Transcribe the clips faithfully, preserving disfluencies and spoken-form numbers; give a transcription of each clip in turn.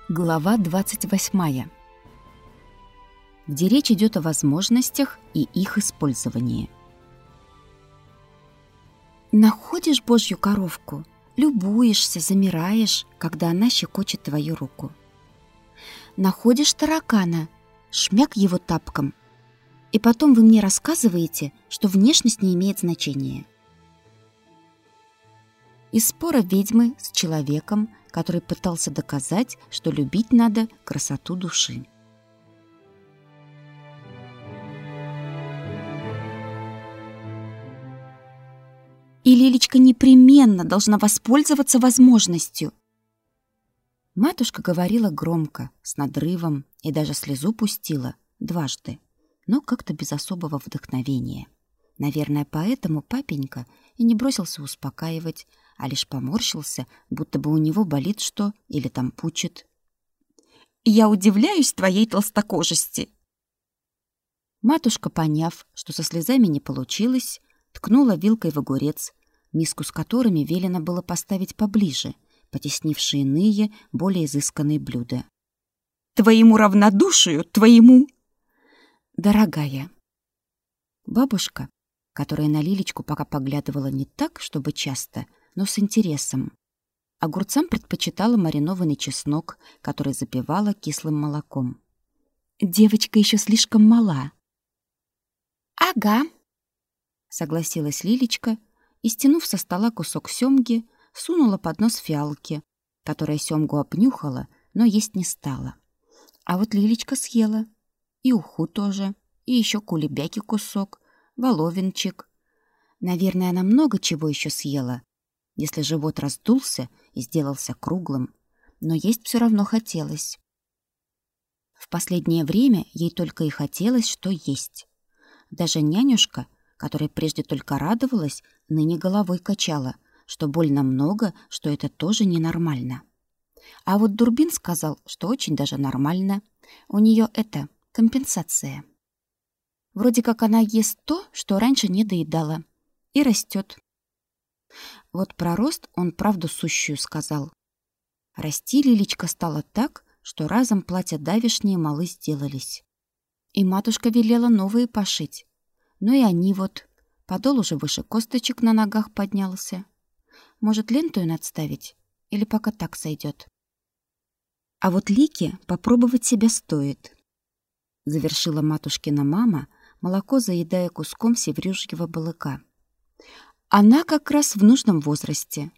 Глава двадцать восьмая, где речь идет о возможностях и их использовании. Находишь Божью коровку, любуешься, замираешь, когда она щекочет твою руку. Находишь таракана, шмяк его тапком, и потом вы мне рассказываете, что внешность не имеет значения. Из спора ведьмы с человеком, который пытался доказать, что любить надо красоту души. И Лилечка непременно должна воспользоваться возможностью. Матушка говорила громко, с надрывом, и даже слезу пустила дважды, но как-то без особого вдохновения. Наверное, поэтому папенька и не бросился успокаивать, а лишь поморщился, будто бы у него болит что или там пучит. «Я удивляюсь твоей толстокожести!» Матушка, поняв, что со слезами не получилось, ткнула вилкой в огурец, миску с которыми велено было поставить поближе, потеснившие иные, более изысканные блюда. «Твоему равнодушию, твоему...» «Дорогая!» Бабушка, которая на Лилечку пока поглядывала не так, чтобы часто, но с интересом. Огурцам предпочитала маринованный чеснок, который запивала кислым молоком. «Девочка еще слишком мала». «Ага», — согласилась Лилечка и, стянув со стола кусок сёмги, сунула под нос фиалки, которая сёмгу обнюхала, но есть не стала. А вот Лилечка съела. И уху тоже, и еще кулебяки кусок, воловинчик. Наверное, она много чего еще съела, если живот раздулся и сделался круглым, но есть все равно хотелось. В последнее время ей только и хотелось, что есть. Даже нянюшка, которая прежде только радовалась, ныне головой качала, что больно много, что это тоже ненормально. А вот Дурбин сказал, что очень даже нормально. У нее это компенсация. Вроде как она ест то, что раньше не доедала, и растет. Вот про рост он правду сущую сказал. Расти Лилечка стала так, что разом платья давешние малы сделались. И матушка велела новые пошить. Ну и они вот. Подол уже выше косточек на ногах поднялся. Может, ленту надставить? Или пока так сойдет? А вот Лике попробовать себя стоит. Завершила матушкина мама, молоко заедая куском севрюжьего балыка. Она как раз в нужном возрасте.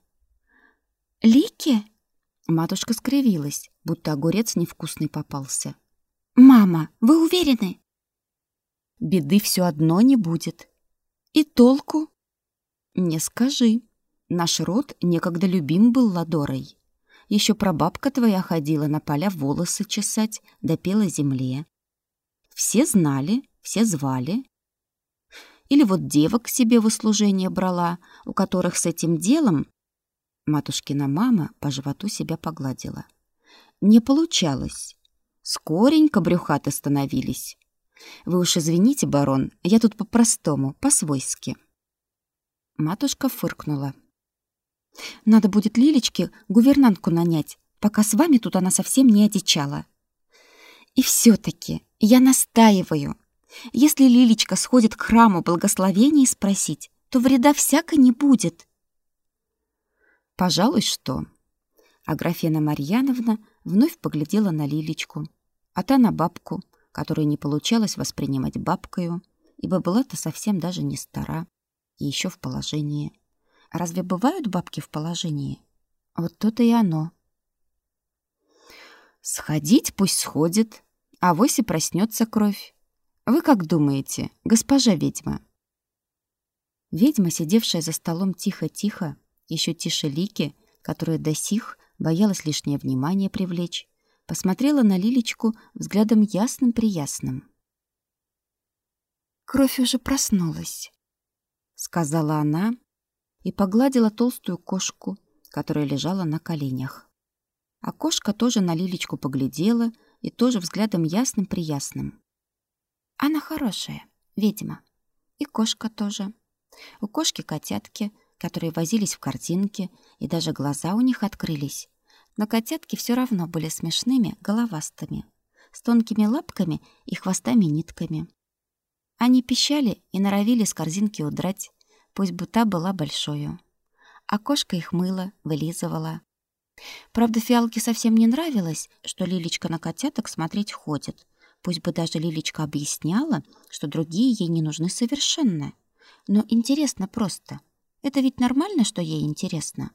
«Лике?» Матушка скривилась, будто огурец невкусный попался. «Мама, вы уверены?» «Беды все одно не будет. И толку?» «Не скажи. Наш род некогда любим был Ладорой. Еще прабабка твоя ходила на поля волосы чесать, да пела земле. Все знали, все звали. Или вот девок к себе в услужение брала, у которых с этим делом...» Матушкина мама по животу себя погладила. «Не получалось. Скоренько брюхаты становились. Вы уж извините, барон, я тут по-простому, по-свойски». Матушка фыркнула. «Надо будет Лилечке гувернантку нанять, пока с вами тут она совсем не одичала. И все-таки я настаиваю. Если Лилечка сходит к храму благословений спросить, то вреда всяко не будет». «Пожалуй, что...» Аграфена Марьяновна вновь поглядела на Лилечку, а та на бабку, которую не получалось воспринимать бабкою, ибо была-то совсем даже не стара и еще в положении. Разве бывают бабки в положении? Вот то-то и оно. «Сходить пусть сходит, а вось и проснется кровь. Вы как думаете, госпожа ведьма?» Ведьма, сидевшая за столом тихо-тихо, еще тише Лики, которая до сих боялась лишнее внимание привлечь, посмотрела на Лилечку взглядом ясным-приясным. «Кровь уже проснулась», — сказала она и погладила толстую кошку, которая лежала на коленях. А кошка тоже на Лилечку поглядела и тоже взглядом ясным-приясным. «Она хорошая, ведьма. И кошка тоже. У кошки котятки, которые возились в корзинке, и даже глаза у них открылись. Но котятки все равно были смешными, головастыми, с тонкими лапками и хвостами-нитками. Они пищали и норовили с корзинки удрать, пусть бы та была большою. А кошка их мыла, вылизывала. Правда, Фиалке совсем не нравилось, что Лилечка на котяток смотреть ходит. Пусть бы даже Лилечка объясняла, что другие ей не нужны совершенно. Но интересно просто. Это ведь нормально, что ей интересно.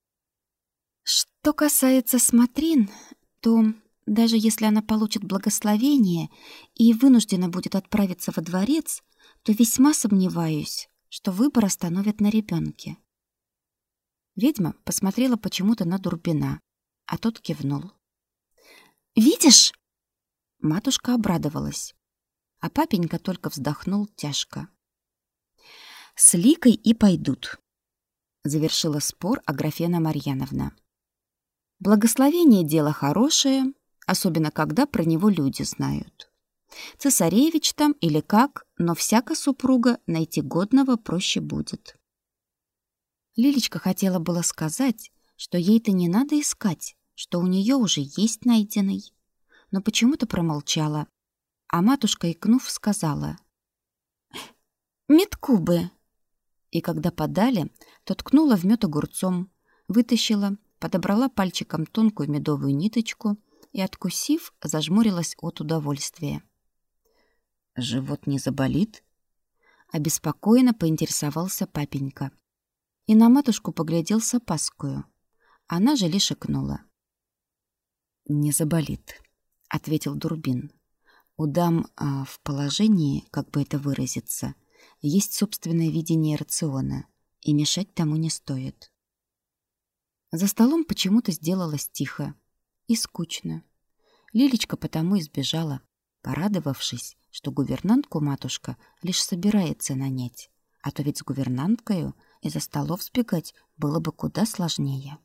Что касается смотрин, то даже если она получит благословение и вынуждена будет отправиться во дворец, то весьма сомневаюсь, что выбор остановит на ребенке. Ведьма посмотрела почему-то на Дурбина, а тот кивнул. «Видишь?» Матушка обрадовалась, а папенька только вздохнул тяжко. «С Ликой и пойдут», — завершила спор Аграфена Марьяновна. «Благословение — дело хорошее, особенно когда про него люди знают. Цесаревич там или как, но всяко супруга найти годного проще будет». Лилечка хотела было сказать, что ей-то не надо искать, что у нее уже есть найденный, но почему-то промолчала, а матушка, икнув, сказала: «Метку бы». И когда подали, то ткнула в мед огурцом, вытащила, подобрала пальчиком тонкую медовую ниточку и, откусив, зажмурилась от удовольствия. «Живот не заболит?» Обеспокоенно поинтересовался папенька. И на матушку поглядел с опаскою. Она же лишь икнула. «Не заболит», — ответил Дурбин. «У дам а, в положении, как бы это выразиться, есть собственное видение рациона, и мешать тому не стоит». За столом почему-то сделалось тихо и скучно. Лилечка потому и сбежала, порадовавшись, что гувернантку матушка лишь собирается нанять, а то ведь с гувернанткою из-за столов сбегать было бы куда сложнее.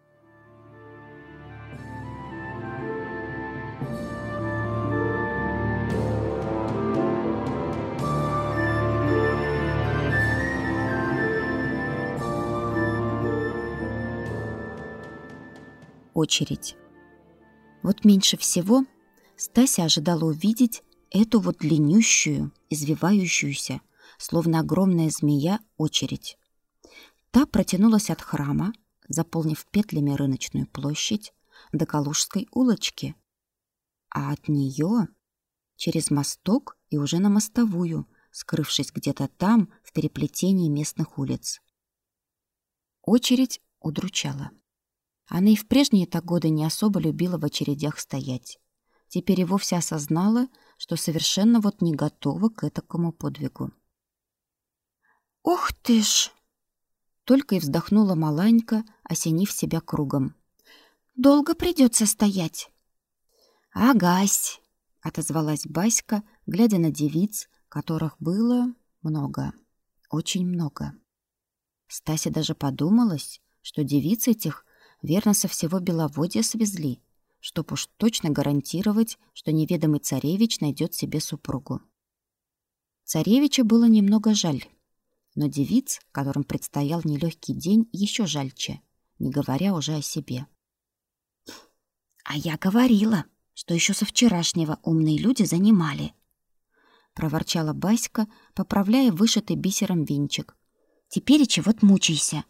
Очередь. Вот меньше всего Стася ожидала увидеть эту вот длиннющую, извивающуюся, словно огромная змея, очередь. Та протянулась от храма, заполнив петлями рыночную площадь, до Калужской улочки, а от нее через мосток и уже на мостовую, скрывшись где-то там, в переплетении местных улиц. Очередь удручала. Она и в прежние-то годы не особо любила в очередях стоять. Теперь и вовсе осознала, что совершенно вот не готова к этакому подвигу. «Ох ты ж!» Только и вздохнула Маланька, осенив себя кругом. «Долго придется стоять?» «Агась!» — отозвалась Баська, глядя на девиц, которых было много, очень много. Стасе даже подумалось, что девиц этих верно со всего Беловодья свезли, чтоб уж точно гарантировать, что неведомый царевич найдет себе супругу. Царевича было немного жаль, но девиц, которым предстоял нелегкий день, еще жальче, не говоря уже о себе. «А я говорила, что еще со вчерашнего умные люди занимали», — проворчала Баська, поправляя вышитый бисером венчик. «Теперь и чего-то мучайся».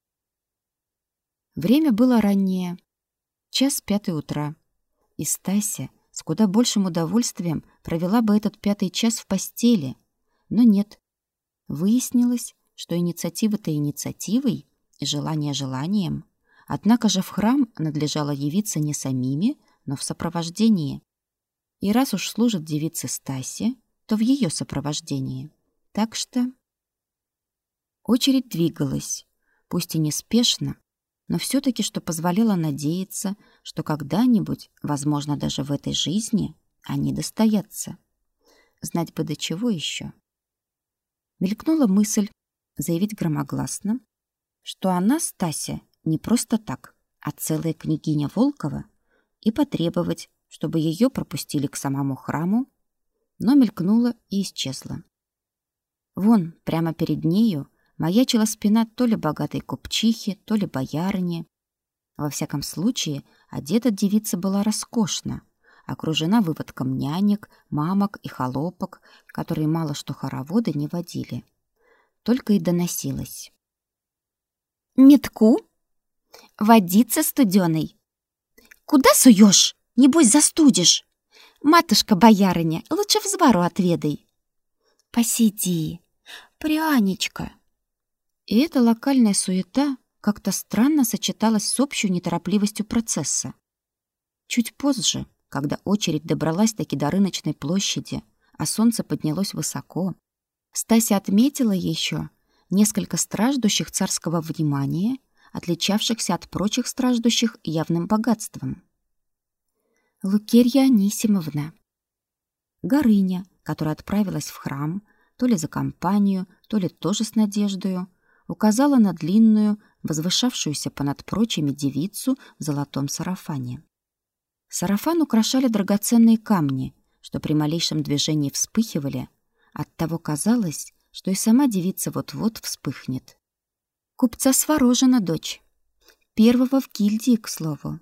Время было раннее, час пятый утра, и Стася с куда большим удовольствием провела бы этот пятый час в постели, но нет. Выяснилось, что инициатива-то инициативой и желание желанием, однако же в храм надлежало явиться не самими, но в сопровождении. И раз уж служат девице Стасе, то в ее сопровождении. Так что очередь двигалась, пусть и неспешно, но все-таки что позволяло надеяться, что когда-нибудь, возможно, даже в этой жизни, они достоятся. Знать бы до чего еще. Мелькнула мысль заявить громогласно, что она, Стася, не просто так, а целая княгиня Волкова, и потребовать, чтобы ее пропустили к самому храму, но мелькнула и исчезла. Вон, прямо перед нею, маячила спина то ли богатой купчихи, то ли боярыни. Во всяком случае, Одета девица была роскошно, окружена выводком нянек, мамок и холопок, которые мало что хороводы не водили. Только и доносилось: «Метку? Водица студеной. Куда суешь? Небось, застудишь. Матушка-боярыня, лучше взвару отведай. Посиди, пряничка». И эта локальная суета как-то странно сочеталась с общей неторопливостью процесса. Чуть позже, когда очередь добралась-таки до рыночной площади, а солнце поднялось высоко, Стася отметила еще несколько страждущих царского внимания, отличавшихся от прочих страждущих явным богатством. Лукерья Анисимовна. Горыня, которая отправилась в храм, то ли за компанию, то ли тоже с надеждою, указала на длинную, возвышавшуюся понад прочими девицу в золотом сарафане. Сарафан украшали драгоценные камни, что при малейшем движении вспыхивали. Оттого казалось, что и сама девица вот-вот вспыхнет. Купца Сворожина дочь. Первого в гильдии, к слову.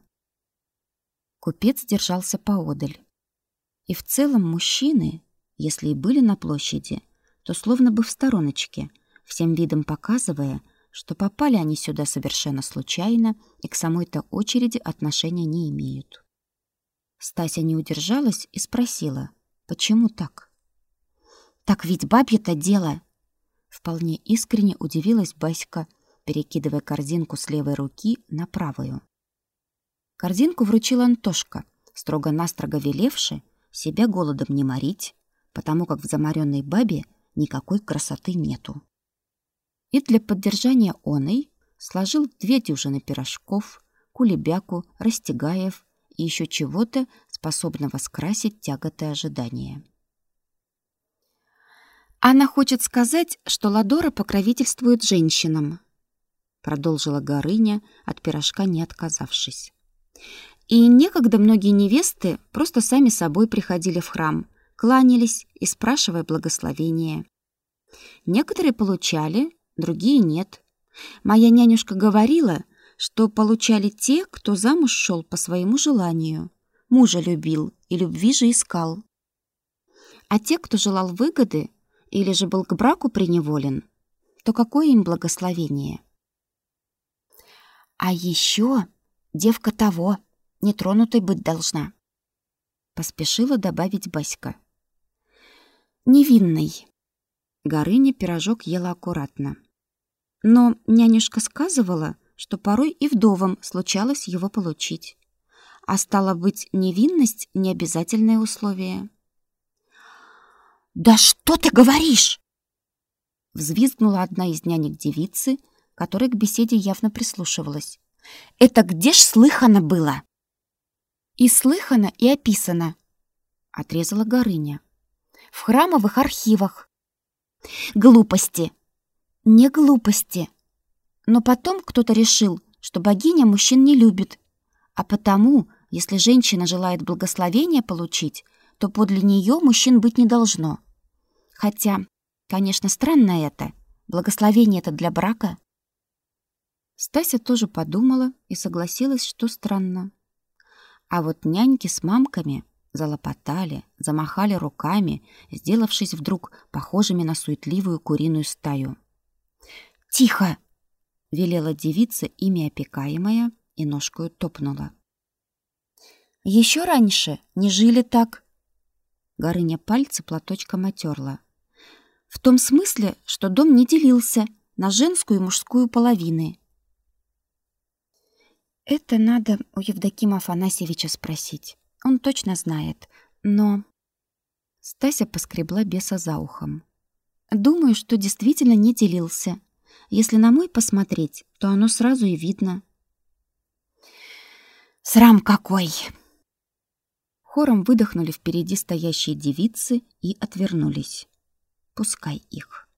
Купец держался поодаль. И в целом мужчины, если и были на площади, то словно бы в стороночке, всем видом показывая, что попали они сюда совершенно случайно и к самой-то очереди отношения не имеют. Стася не удержалась и спросила, почему так? «Так ведь бабье-то дело!» Вполне искренне удивилась Баська, перекидывая корзинку с левой руки на правую. Корзинку вручил Антошка, строго-настрого велевши себя голодом не морить, потому как в заморенной бабе никакой красоты нету. И для поддержания оной сложил две дюжины пирожков, кулебяку, растягаев и еще чего-то, способного скрасить тяготы ожидания. «Она хочет сказать, что Ладора покровительствует женщинам», продолжила Горыня, от пирожка не отказавшись. «И некогда многие невесты просто сами собой приходили в храм, кланялись и спрашивая благословения. Некоторые получали, другие нет. Моя нянюшка говорила, что получали те, кто замуж шел по своему желанию, мужа любил и любви же искал. А те, кто желал выгоды или же был к браку приневолен, то какое им благословение? А еще девка того, нетронутой быть должна», поспешила добавить Баська. «Невинной». Горыня пирожок ела аккуратно. Но нянюшка сказывала, что порой и вдовам случалось его получить. А стало быть, невинность — не обязательное условие. «Да что ты говоришь?» Взвизгнула одна из нянек девицы, которая к беседе явно прислушивалась. «Это где ж слыхано было?» «И слыхано, и описано», — отрезала Горыня. «В храмовых архивах». «Глупости!» «Не глупости. Но потом кто-то решил, что богиня мужчин не любит, а потому, если женщина желает благословения получить, то подле нее мужчин быть не должно. Хотя, конечно, странно это. Благословение это для брака». Стася тоже подумала и согласилась, что странно. А вот няньки с мамками залопотали, замахали руками, сделавшись вдруг похожими на суетливую куриную стаю. «Тихо!» — велела девица, ими опекаемая, и ножкою топнула. «Еще раньше не жили так!» Горыня пальцы платочком отерла. «В том смысле, что дом не делился на женскую и мужскую половины». «Это надо у Евдокима Афанасьевича спросить. Он точно знает, но...» Стася поскребла беса за ухом. «Думаю, что действительно не делился. Если на мой посмотреть, то оно сразу и видно». «Срам какой!» Хором выдохнули впереди стоящие девицы и отвернулись. Пускай их.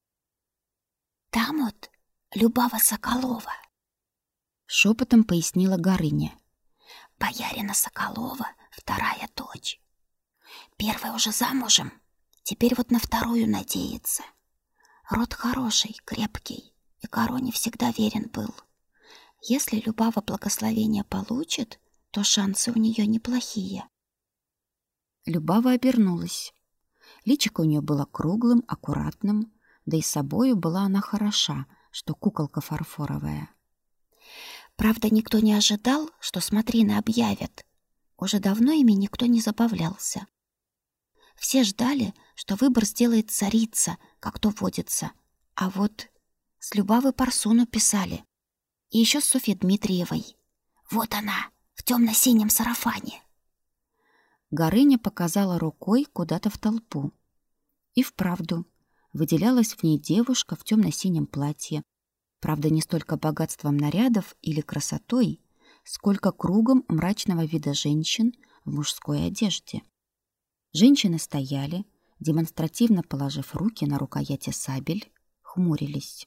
«Там вот Любава Соколова», — шепотом пояснила Горыня. «Боярина Соколова вторая дочь. Первая уже замужем, теперь вот на вторую надеется. Род хороший, крепкий, и короне всегда верен был. Если Любава благословение получит, то шансы у нее неплохие. Любава обернулась. Личико у нее было круглым, аккуратным, да и собою была она хороша, что куколка фарфоровая. Правда, никто не ожидал, что смотрины объявят. Уже давно ими никто не забавлялся. Все ждали, что выбор сделает царица, как то водится. А вот с Любавы Парсуну писали. И еще с Софьей Дмитриевой. Вот она, в темно-синем сарафане. Горыня показала рукой куда-то в толпу. И вправду выделялась в ней девушка в темно-синем платье. Правда, не столько богатством нарядов или красотой, сколько кругом мрачного вида женщин в мужской одежде. Женщины стояли, демонстративно положив руки на рукояти сабель, хмурились.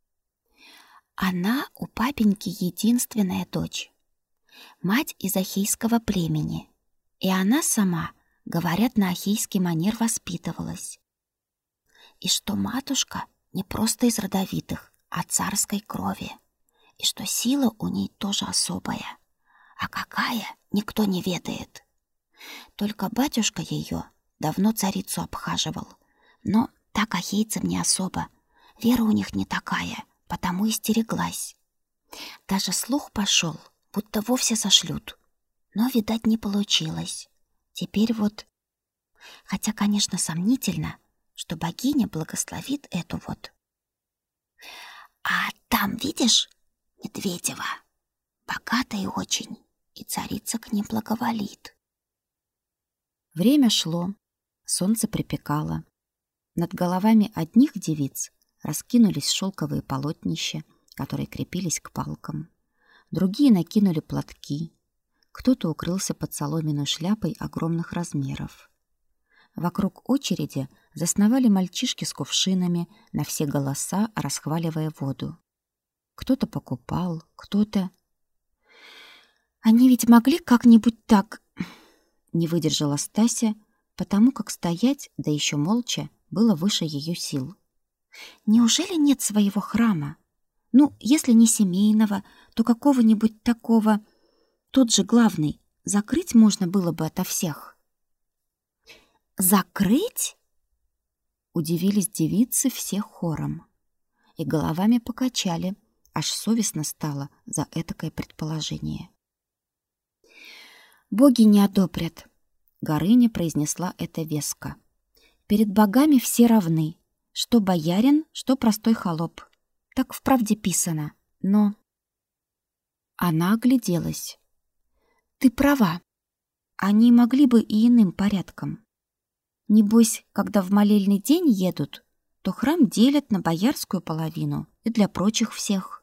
Она у папеньки единственная дочь. Мать из ахейского племени. И она сама, говорят, на ахейский манер воспитывалась. И что матушка не просто из родовитых, а царской крови. И что сила у ней тоже особая. А какая, никто не ведает. Только батюшка ее давно царицу обхаживал. Но так ахейцам не особо. Вера у них не такая, потому и стереглась. Даже слух пошел, будто вовсе сошлют. Но, видать, не получилось. Теперь вот... Хотя, конечно, сомнительно, что богиня благословит эту вот. А там, видишь, Медведева. Богатая очень, и царица к ним благоволит. Время шло, солнце припекало. Над головами одних девиц раскинулись шелковые полотнища, которые крепились к палкам. Другие накинули платки. Кто-то укрылся под соломенной шляпой огромных размеров. Вокруг очереди засновали мальчишки с кувшинами, на все голоса расхваливая воду. Кто-то покупал, кто-то... «Они ведь могли как-нибудь так...» Не выдержала Стася, потому как стоять, да еще молча, было выше ее сил. «Неужели нет своего храма? Ну, если не семейного, то какого-нибудь такого... Тот же главный, закрыть можно было бы ото всех». «Закрыть?» Удивились девицы все хором. И головами покачали, аж совестно стало за этакое предположение. «Боги не одобрят», — Горыня произнесла это веско. «Перед богами все равны, что боярин, что простой холоп. Так вправде писано, но...» Она огляделась. «Ты права. Они могли бы и иным порядком. Небось, когда в молельный день едут, то храм делят на боярскую половину и для прочих всех.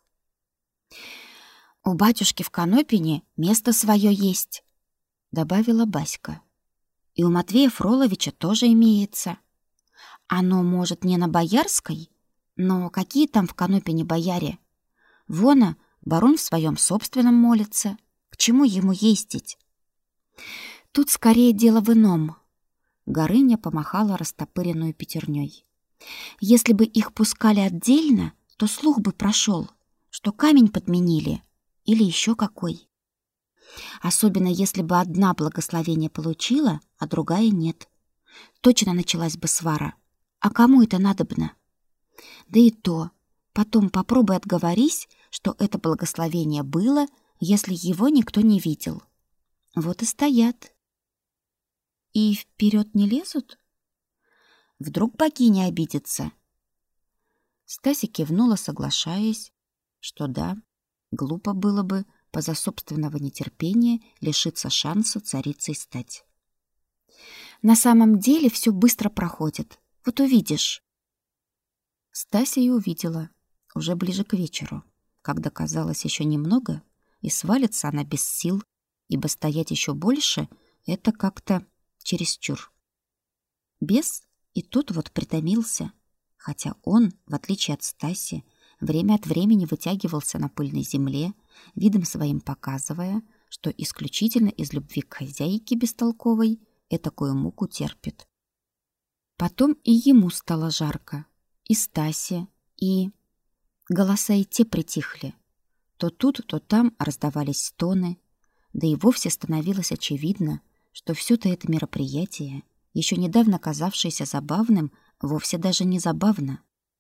У батюшки в Конопине место свое есть», — добавила Баська. «И у Матвея Фроловича тоже имеется. Оно, может, не на боярской, но какие там в Конопине бояре? Вон, барон в своем собственном молится. К чему ему ездить?» «Тут скорее дело в ином». Горыня помахала растопыренную пятерней. «Если бы их пускали отдельно, то слух бы прошел, что камень подменили или еще какой. Особенно если бы одна благословение получила, а другая нет. Точно началась бы свара. А кому это надобно? Да и то, потом попробуй отговорись, что это благословение было, если его никто не видел. Вот и стоят. И вперед не лезут? Вдруг богиня обидится?» Стася кивнула, соглашаясь, что да, глупо было бы поза собственного нетерпения лишиться шанса царицей стать. «На самом деле все быстро проходит. Вот увидишь». Стася и увидела, уже ближе к вечеру, когда казалось еще немного, и свалится она без сил, ибо стоять еще больше — это как-то чересчур. Бес и тут вот притомился, хотя он, в отличие от Стаси, время от времени вытягивался на пыльной земле, видом своим показывая, что исключительно из любви к хозяйке бестолковой этакую муку терпит. Потом и ему стало жарко, и Стасе, и... Голоса и те притихли. То тут, то там раздавались стоны. да и вовсе становилось очевидно, что все-то это мероприятие, еще недавно казавшееся забавным, вовсе даже не забавно.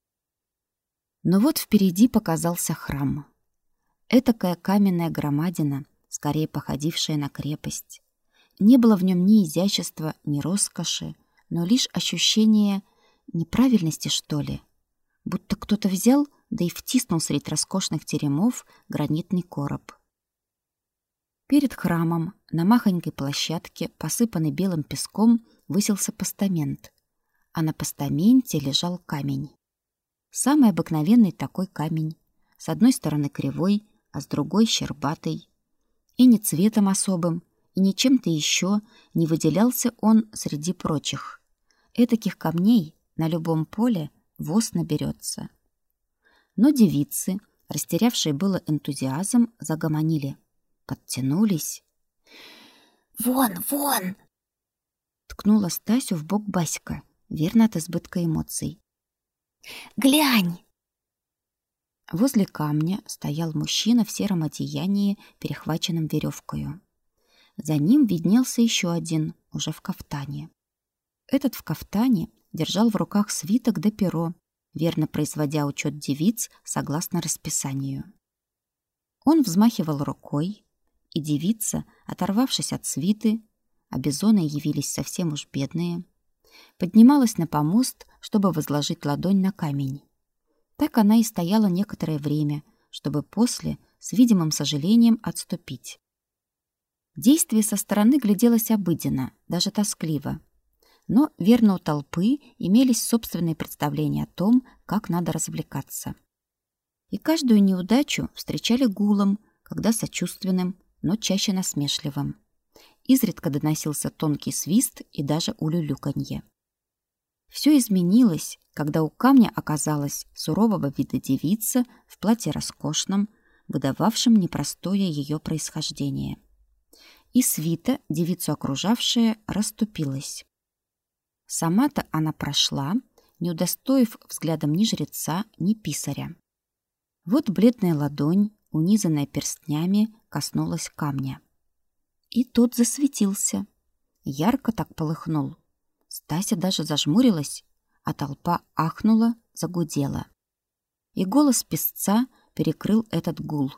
Но вот впереди показался храм. Этакая каменная громадина, скорее походившая на крепость. Не было в нем ни изящества, ни роскоши, но лишь ощущение неправильности, что ли. Будто кто-то взял, да и втиснул средь роскошных теремов гранитный короб. Перед храмом на махонькой площадке, посыпанной белым песком, высился постамент, а на постаменте лежал камень. Самый обыкновенный такой камень, с одной стороны кривой, а с другой щербатый. И ни цветом особым, и ни чем-то еще не выделялся он среди прочих. Этаких камней на любом поле воз наберется. Но девицы, растерявшие было энтузиазм, загомонили, подтянулись. «Вон, вон!» — ткнула Стасю в бок Баська, верно от избытка эмоций. «Глянь!» Возле камня стоял мужчина в сером одеянии, перехваченном веревкою. За ним виднелся еще один, уже в кафтане. Этот в кафтане держал в руках свиток да перо, верно производя учет девиц согласно расписанию. Он взмахивал рукой, и девица, оторвавшись от свиты, а бизоны явились совсем уж бедные, поднималась на помост, чтобы возложить ладонь на камень. Так она и стояла некоторое время, чтобы после с видимым сожалением отступить. Действие со стороны гляделось обыденно, даже тоскливо. Но верно у толпы имелись собственные представления о том, как надо развлекаться. И каждую неудачу встречали гулом, когда сочувственным, но чаще насмешливым. Изредка доносился тонкий свист и даже улюлюканье. Все изменилось, когда у камня оказалась сурового вида девица в платье роскошном, выдававшем непростое ее происхождение. И свита, девицу окружавшая, расступилась. Сама-то она прошла, не удостоив взглядом ни жреца, ни писаря. Вот бледная ладонь, унизанная перстнями, коснулась камня. И тот засветился. Ярко так полыхнул. Стася даже зажмурилась, а толпа ахнула, загудела. И голос песца перекрыл этот гул.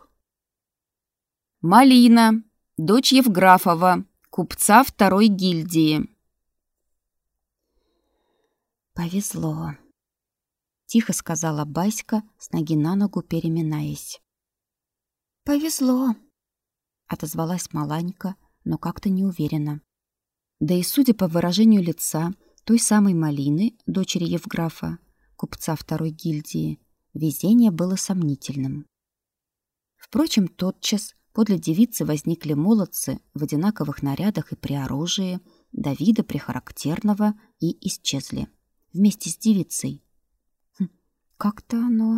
«Малина, дочь Евграфова, купца второй гильдии». «Повезло», — тихо сказала Баська, с ноги на ногу переминаясь. «Повезло», — отозвалась Маланька, но как-то неуверенно. Да и судя по выражению лица той самой Малины, дочери Евграфа, купца второй гильдии, везение было сомнительным. Впрочем, тотчас подле девицы возникли молодцы в одинаковых нарядах и при оружии, до вида прихарактерного, и исчезли вместе с девицей. Хм, как-то оно...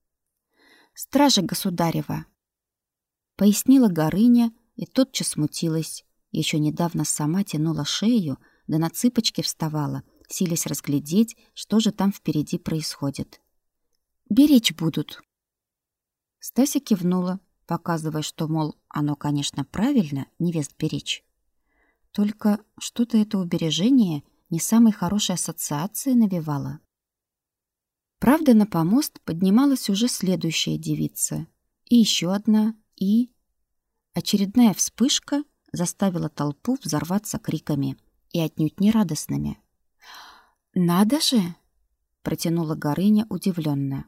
«Стража государева», — пояснила Горыня и тотчас смутилась. Еще недавно сама тянула шею, да на цыпочки вставала, силясь разглядеть, что же там впереди происходит. «Беречь будут». Стася кивнула, показывая, что, мол, оно, конечно, правильно, невест беречь. Только что-то это убережение не самой хорошей ассоциации навевало. Правда, на помост поднималась уже следующая девица. И еще одна, и... Очередная вспышка заставила толпу взорваться криками, и отнюдь не радостными. «Надо же!» — протянула Горыня удивленно.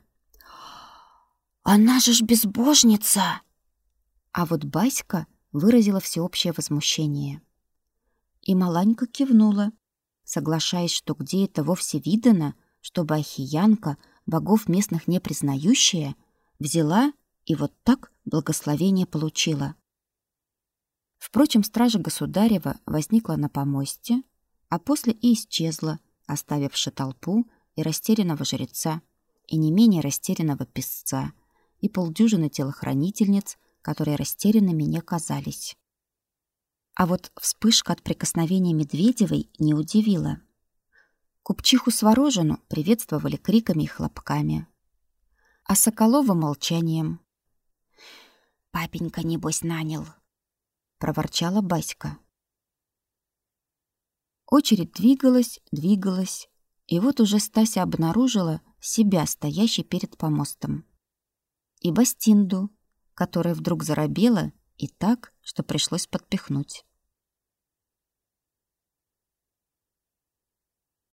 «Она же ж безбожница!» А вот Баська выразила всеобщее возмущение. И Маланька кивнула, соглашаясь, что где это вовсе видано, чтобы ахиянка, богов местных не признающая, взяла и вот так благословение получила. Впрочем, стража государева возникла на помосте, а после и исчезла, оставивши толпу и растерянного жреца, и не менее растерянного песца, и полдюжины телохранительниц, которые растерянными не казались. А вот вспышка от прикосновения Медведевой не удивила. Купчиху Сворожину приветствовали криками и хлопками, а Соколова — молчанием. «Папенька, небось, нанял», проворчала Баська. Очередь двигалась, двигалась, и вот уже Стася обнаружила себя, стоящей перед помостом. И Бастинду, которая вдруг заробела и так, что пришлось подпихнуть.